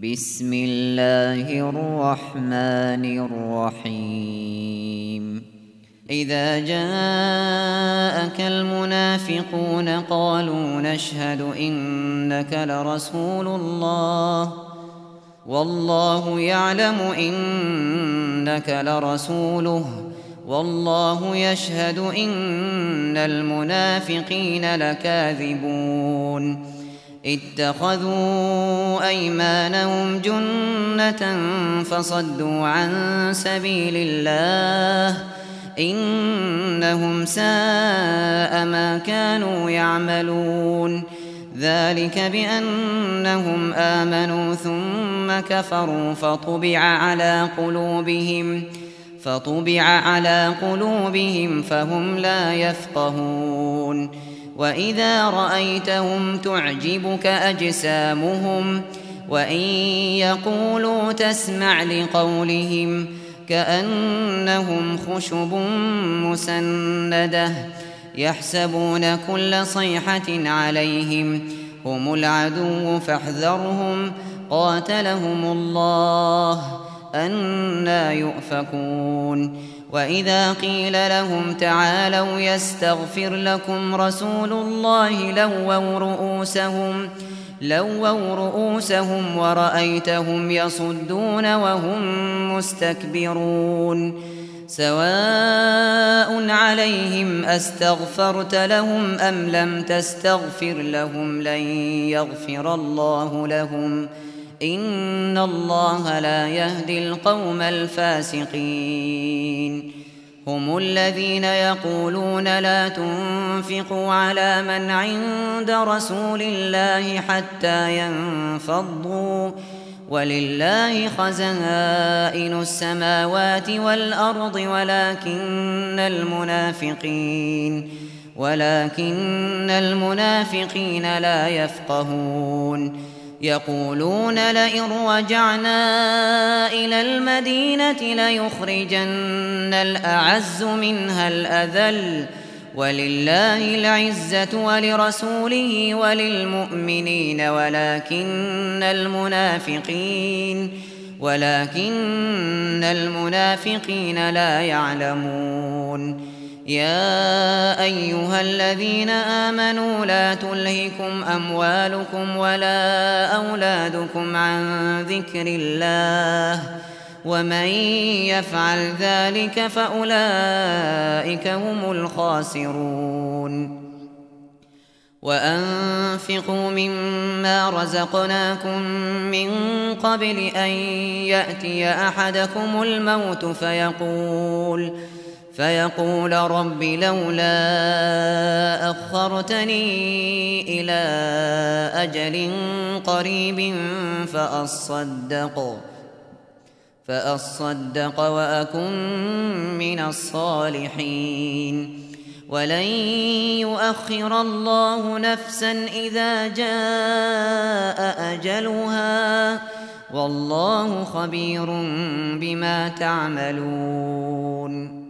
بسم الله الرحمن الرحيم إذا جاءك المنافقون قالوا نشهد إنك لرسول الله والله يعلم إنك لرسوله والله يشهد إن المنافقين لكاذبون اتخذوا أيمانهم جنة فصدوا عن سبيل الله إنهم ساء ما كانوا يعملون ذلك بأنهم آمنوا ثم كفروا فطبع على قلوبهم فهم لا يفقهون وإذا رأيتهم تعجبك أجسامهم وإن يقولوا تسمع لقولهم كأنهم خشب مسندة يحسبون كل صيحة عليهم هم العدو فاحذرهم قاتلهم الله أنى يؤفكون وإذا قيل لهم تعالوا يستغفر لكم رسول الله لووا رؤوسهم ورأيتهم يصدون وهم مستكبرون سواء عليهم أستغفرت لهم أم لم تستغفر لهم لن يغفر الله لهم إن الله لا يهدي القوم الفاسقين هم الذين يقولون لا تنفقوا على من عند رسول الله حتى ينفضوا ولله خزائن السماوات والأرض ولكن المنافقين لا يفقهون يقولون لئن رجعنا إلى المدينة ليخرجن الأعز منها الأذل ولله العزة ولرسوله وللمؤمنين ولكن المنافقين لا يعلمون يا أيها الذين آمنوا لا تلهكم أموالكم ولا أولادكم عن ذكر الله ومن يفعل ذلك فأولئك هم الخاسرون وأنفقوا مما رزقناكم من قبل أن يأتي أحدكم الموت فيقول رب لولا أخرتني إلى أجل قريب فأصدق وأكن من الصالحين ولن يؤخر الله نفسا إذا جاء أجلها والله خبير بما تعملون